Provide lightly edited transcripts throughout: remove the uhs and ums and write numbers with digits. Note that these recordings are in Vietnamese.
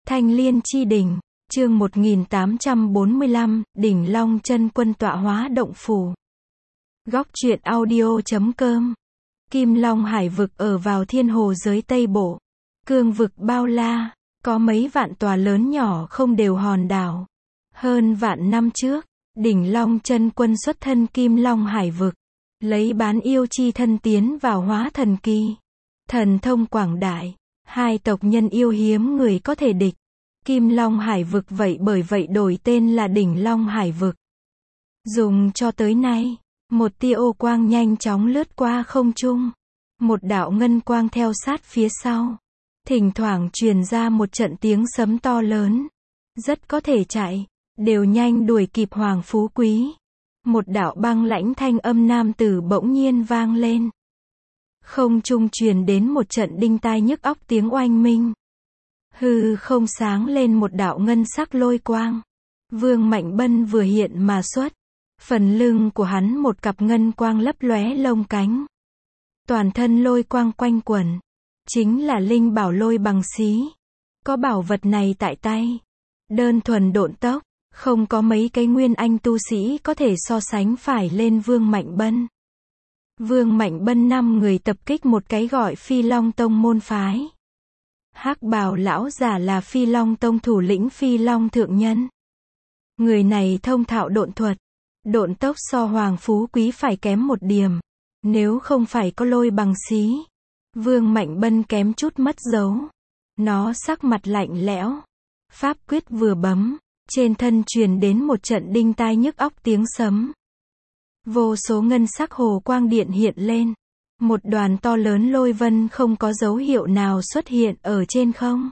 Thanh Liên chi đỉnh, chương 1845, đỉnh Long Chân Quân tọa hóa động phủ. Góc truyện audio.com. Kim Long hải vực ở vào thiên hồ giới Tây Bộ. Cương vực bao la, có mấy vạn tòa lớn nhỏ không đều hòn đảo. Hơn vạn năm trước, đỉnh Long Chân Quân xuất thân Kim Long hải vực, lấy bán yêu chi thân tiến vào hóa thần kỳ. Thần thông quảng đại, hai tộc nhân yêu hiếm người có thể địch. Kim Long hải vực bởi vậy đổi tên là đỉnh Long hải vực. Dùng cho tới nay, một tia ô quang nhanh chóng lướt qua không trung. Một đạo ngân quang theo sát phía sau. Thỉnh thoảng truyền ra một trận tiếng sấm to lớn. Rất có thể chạy, đều nhanh đuổi kịp Hoàng Phú Quý. Một đạo băng lãnh thanh âm nam tử bỗng nhiên vang lên. Không trung truyền đến một trận đinh tai nhức óc tiếng oanh minh. Hư không sáng lên một đạo ngân sắc lôi quang. Vương Mạnh Bân vừa hiện mà xuất. Phần lưng của hắn một cặp ngân quang lấp lóe lông cánh. Toàn thân lôi quang quanh quẩn. Chính là linh bảo lôi bằng xí. Có bảo vật này tại tay. Đơn thuần độn tốc. Không có mấy cái nguyên anh tu sĩ có thể so sánh phải lên Vương Mạnh Bân. Vương Mạnh Bân 5 người tập kích một cái gọi Phi Long Tông môn phái. Hắc bào lão giả là Phi Long Tông thủ lĩnh Phi Long thượng nhân. Người này thông thạo độn thuật. Độn tốc so Hoàng Phú Quý phải kém một điểm. Nếu không phải có lôi bằng xí, Vương Mạnh Bân kém chút mất dấu. Nó sắc mặt lạnh lẽo. Pháp quyết vừa bấm, trên thân truyền đến một trận đinh tai nhức óc tiếng sấm. Vô số ngân sắc hồ quang điện hiện lên. Một đoàn to lớn lôi vân không có dấu hiệu nào xuất hiện ở trên không.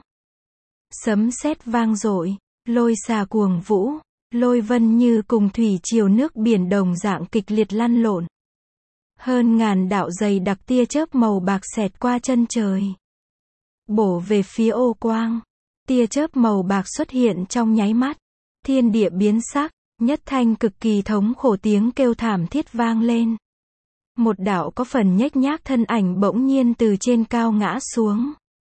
Sấm sét vang dội, lôi xà cuồng vũ, lôi vân như cùng thủy triều nước biển đồng dạng kịch liệt lăn lộn. Hơn ngàn đạo dày đặc tia chớp màu bạc xẹt qua chân trời. Bổ về phía ô quang. Tia chớp màu bạc xuất hiện trong nháy mắt. Thiên địa biến sắc, nhất thanh cực kỳ thống khổ tiếng kêu thảm thiết vang lên. Một đạo có phần nhếch nhác thân ảnh bỗng nhiên từ trên cao ngã xuống.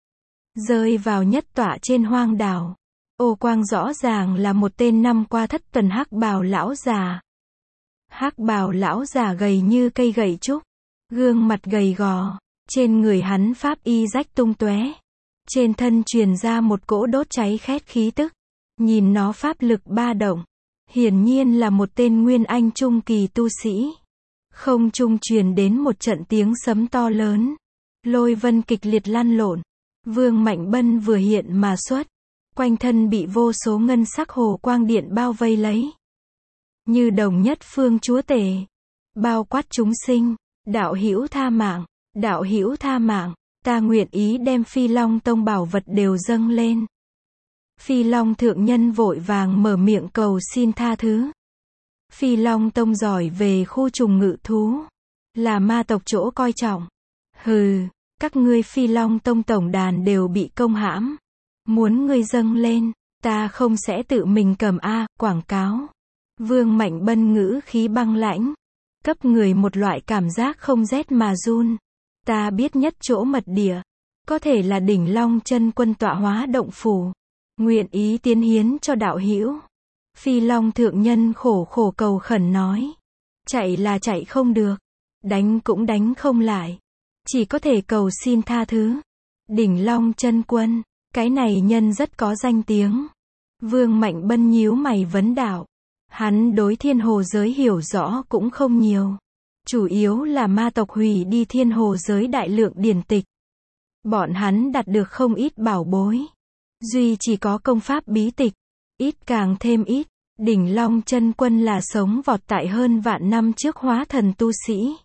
Rơi vào nhất tọa trên hoang đảo. Ô quang rõ ràng là một tên năm qua thất tuần hắc bào lão già. Hắc bào lão già gầy như cây gậy trúc. Gương mặt gầy gò. Trên người hắn pháp y rách tung tóe. Trên thân truyền ra một cỗ đốt cháy khét khí tức. Nhìn nó pháp lực ba động. Hiển nhiên là một tên nguyên anh trung kỳ tu sĩ. Không trung truyền đến một trận tiếng sấm to lớn. Lôi vân kịch liệt lăn lộn. Vương Mạnh Bân vừa hiện mà xuất. Quanh thân bị vô số ngân sắc hồ quang điện bao vây lấy. Như đồng nhất phương chúa tể. Bao quát chúng sinh. Đạo hữu tha mạng. Đạo hữu tha mạng. Ta nguyện ý đem Phi Long Tông bảo vật đều dâng lên. Phi Long thượng nhân vội vàng mở miệng cầu xin tha thứ. Phi Long Tông giỏi về khu trùng ngự thú. Là ma tộc chỗ coi trọng. Hừ, các ngươi Phi Long Tông tổng đàn đều bị công hãm. Muốn ngươi dâng lên, ta không sẽ tự mình cầm quảng cáo. Vương Mạnh Bân ngữ khí băng lãnh. Cấp người một loại cảm giác không rét mà run. Ta biết nhất chỗ mật địa. Có thể là đỉnh Long Chân Quân tọa hóa động phủ. Nguyện ý tiến hiến cho đạo hữu. Phi Long thượng nhân khổ khổ cầu khẩn nói. Chạy là chạy không được. Đánh cũng đánh không lại. Chỉ có thể cầu xin tha thứ. Đỉnh Long Chân Quân. Cái này nhân rất có danh tiếng. Vương Mạnh Bân nhíu mày vấn đạo. Hắn đối thiên hồ giới hiểu rõ cũng không nhiều. Chủ yếu là ma tộc hủy đi thiên hồ giới đại lượng điển tịch. Bọn hắn đạt được không ít bảo bối. Duy chỉ có công pháp bí tịch. Ít càng thêm ít. Đỉnh Long Chân Quân là sống vọt tại hơn vạn năm trước hóa thần tu sĩ.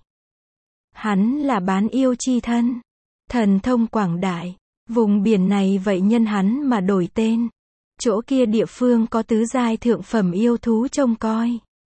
Hắn là bán yêu chi thân. Thần thông quảng đại. Vùng biển này vậy nhân hắn mà đổi tên. Chỗ kia địa phương có tứ giai thượng phẩm yêu thú trông coi.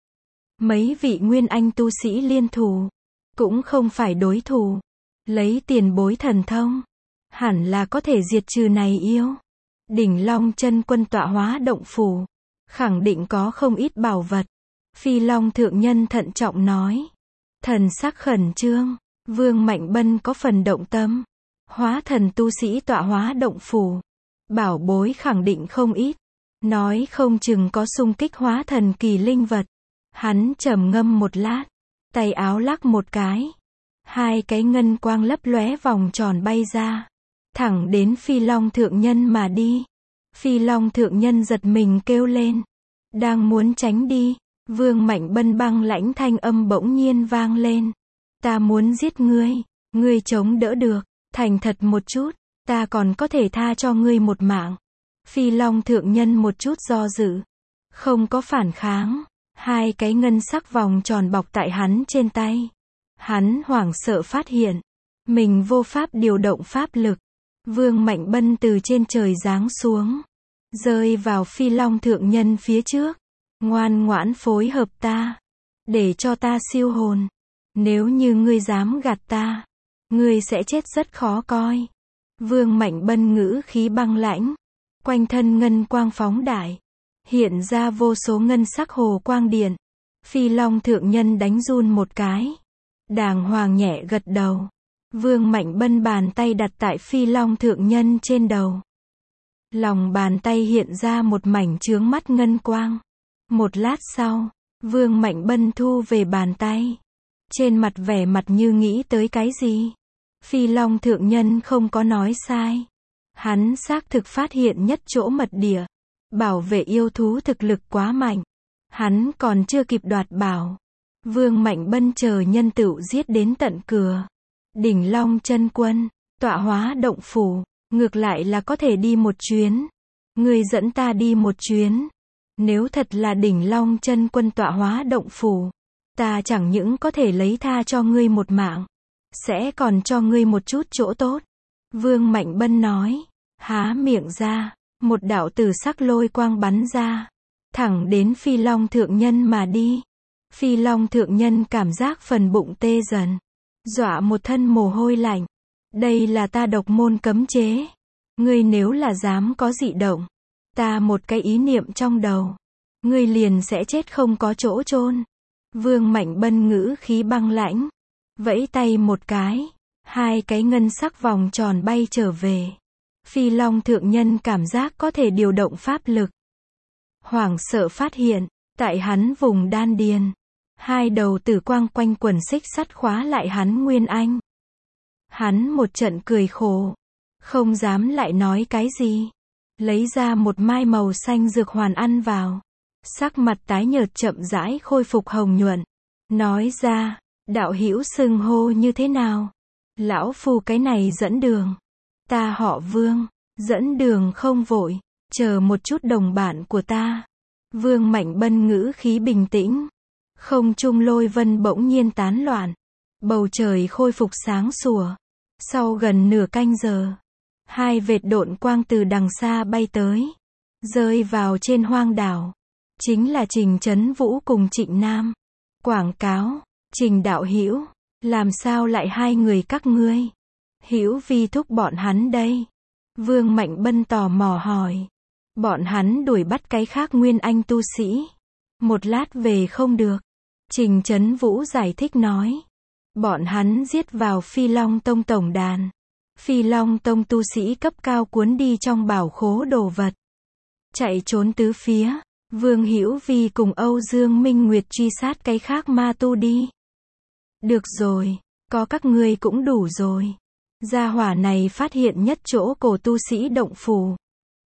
Mấy vị nguyên anh tu sĩ liên thủ. Cũng không phải đối thủ. Lấy tiền bối thần thông. Hẳn là có thể diệt trừ này yêu. Đỉnh Long Chân Quân tọa hóa động phủ. Khẳng định có không ít bảo vật. Phi Long thượng nhân thận trọng nói. Thần sắc khẩn trương. Vương Mạnh Bân có phần động tâm. Hóa thần tu sĩ tọa hóa động phủ. Bảo bối khẳng định không ít. Nói không chừng có xung kích hóa thần kỳ linh vật. Hắn trầm ngâm một lát. Tay áo lắc một cái. Hai cái ngân quang lấp lóe vòng tròn bay ra. Thẳng đến Phi Long thượng nhân mà đi. Phi Long thượng nhân giật mình kêu lên. Đang muốn tránh đi. Vương Mạnh Bân băng lãnh thanh âm bỗng nhiên vang lên. Ta muốn giết ngươi. Ngươi chống đỡ được. Thành thật một chút. Ta còn có thể tha cho ngươi một mạng. Phi Long thượng nhân một chút do dự. Không có phản kháng. Hai cái ngân sắc vòng tròn bọc tại hắn trên tay. Hắn hoảng sợ phát hiện. Mình vô pháp điều động pháp lực. Vương Mạnh Bân từ trên trời giáng xuống. Rơi vào Phi Long thượng nhân phía trước. Ngoan ngoãn phối hợp ta. Để cho ta siêu hồn. Nếu như ngươi dám gạt ta. Ngươi sẽ chết rất khó coi. Vương Mạnh Bân ngữ khí băng lãnh. Quanh thân ngân quang phóng đại. Hiện ra vô số ngân sắc hồ quang điện. Phi Long thượng nhân đánh run một cái. Đàng hoàng nhẹ gật đầu. Vương Mạnh Bân bàn tay đặt tại Phi Long thượng nhân trên đầu. Lòng bàn tay hiện ra một mảnh chướng mắt ngân quang. Một lát sau, Vương Mạnh Bân thu về bàn tay. Trên mặt vẻ mặt như nghĩ tới cái gì. Phi Long thượng nhân không có nói sai. Hắn xác thực phát hiện nhất chỗ mật địa. Bảo vệ yêu thú thực lực quá mạnh. Hắn còn chưa kịp đoạt bảo. Vương Mạnh Bân chờ nhân tựu giết đến tận cửa. Đỉnh Long chân quân, tọa hóa động phủ, ngược lại là có thể đi một chuyến. Ngươi dẫn ta đi một chuyến. Nếu thật là đỉnh Long chân quân tọa hóa động phủ, ta chẳng những có thể lấy tha cho ngươi một mạng, sẽ còn cho ngươi một chút chỗ tốt. Vương Mạnh Bân nói, há miệng ra, một đạo tử sắc lôi quang bắn ra, thẳng đến Phi Long thượng nhân mà đi. Phi Long thượng nhân cảm giác phần bụng tê dần, dọa một thân mồ hôi lạnh. Đây là ta độc môn cấm chế. Ngươi nếu là dám có dị động, ta một cái ý niệm trong đầu, ngươi liền sẽ chết không có chỗ chôn. Vương Mạnh Bân ngữ khí băng lãnh, vẫy tay một cái, hai cái ngân sắc vòng tròn bay trở về. Phi Long thượng nhân cảm giác có thể điều động pháp lực. Hoảng sợ phát hiện, tại hắn vùng đan điền, hai đầu tử quang quanh quần xích sắt khóa lại hắn nguyên anh. Hắn một trận cười khổ, không dám lại nói cái gì. Lấy ra một mai màu xanh dược hoàn ăn vào. Sắc mặt tái nhợt chậm rãi khôi phục hồng nhuận. Nói ra, đạo hữu xưng hô như thế nào? Lão phu cái này dẫn đường. Ta họ Vương, dẫn đường không vội, chờ một chút đồng bạn của ta. Vương Mạnh Bân ngữ khí bình tĩnh. Không trung lôi vân bỗng nhiên tán loạn. Bầu trời khôi phục sáng sủa. Sau gần nửa canh giờ, hai vệt độn quang từ đằng xa bay tới, rơi vào trên hoang đảo. Chính là Trình Chấn Vũ cùng Trịnh Nam. Quảng cáo, Trình đạo hữu, làm sao lại hai người các ngươi? Hữu vi thúc bọn hắn đây. Vương Mạnh Bân tò mò hỏi. Bọn hắn đuổi bắt cái khác nguyên anh tu sĩ. Một lát về không được. Trình Chấn Vũ giải thích nói. Bọn hắn giết vào Phi Long Tông tổng đàn. Phi Long Tông tu sĩ cấp cao cuốn đi trong bảo khố đồ vật. Chạy trốn tứ phía. Vương Hữu Vi cùng Âu Dương Minh Nguyệt truy sát cái khác ma tu đi. Được rồi, có các ngươi cũng đủ rồi. Gia hỏa này phát hiện nhất chỗ cổ tu sĩ động phủ.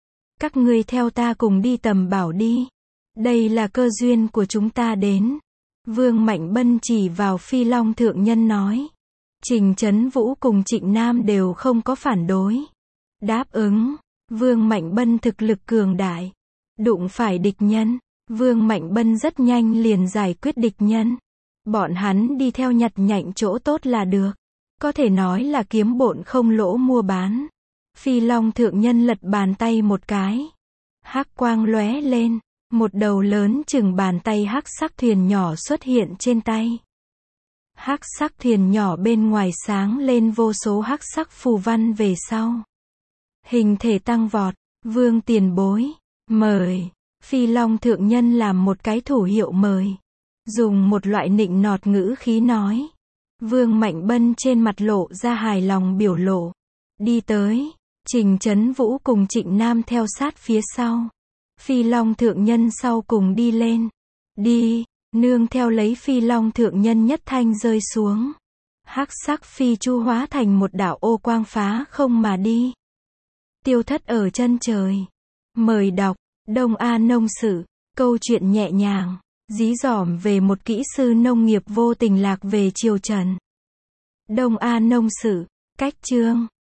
Các ngươi theo ta cùng đi tầm bảo đi. Đây là cơ duyên của chúng ta đến. Vương Mạnh Bân chỉ vào Phi Long thượng nhân nói. Trình Chấn Vũ cùng Trịnh Nam đều không có phản đối. Đáp ứng. Vương Mạnh Bân thực lực cường đại. Đụng phải địch nhân. Vương Mạnh Bân rất nhanh liền giải quyết địch nhân. Bọn hắn đi theo nhặt nhạnh chỗ tốt là được. Có thể nói là kiếm bộn không lỗ mua bán. Phi Long thượng nhân lật bàn tay một cái. Hắc quang lóe lên. Một đầu lớn chừng bàn tay hắc sắc thuyền nhỏ xuất hiện trên tay. Hắc sắc thuyền nhỏ bên ngoài sáng lên vô số hắc sắc phù văn về sau. Hình thể tăng vọt. Vương tiền bối. Mời. Phi Long thượng nhân làm một cái thủ hiệu mời. Dùng một loại nịnh nọt ngữ khí nói. Vương Mạnh Bân trên mặt lộ ra hài lòng biểu lộ. Đi tới. Trình Trấn Vũ cùng Trịnh Nam theo sát phía sau. Phi Long thượng nhân sau cùng đi lên. Đi, nương theo lấy Phi Long thượng nhân nhất thanh rơi xuống. Hắc sắc phi chu hóa thành một đạo ô quang phá không mà đi. Tiêu thất ở chân trời. Mời đọc, Đông A Nông Sự, câu chuyện nhẹ nhàng, dí dỏm về một kỹ sư nông nghiệp vô tình lạc về triều Trần. Đông A Nông Sự, cách chương.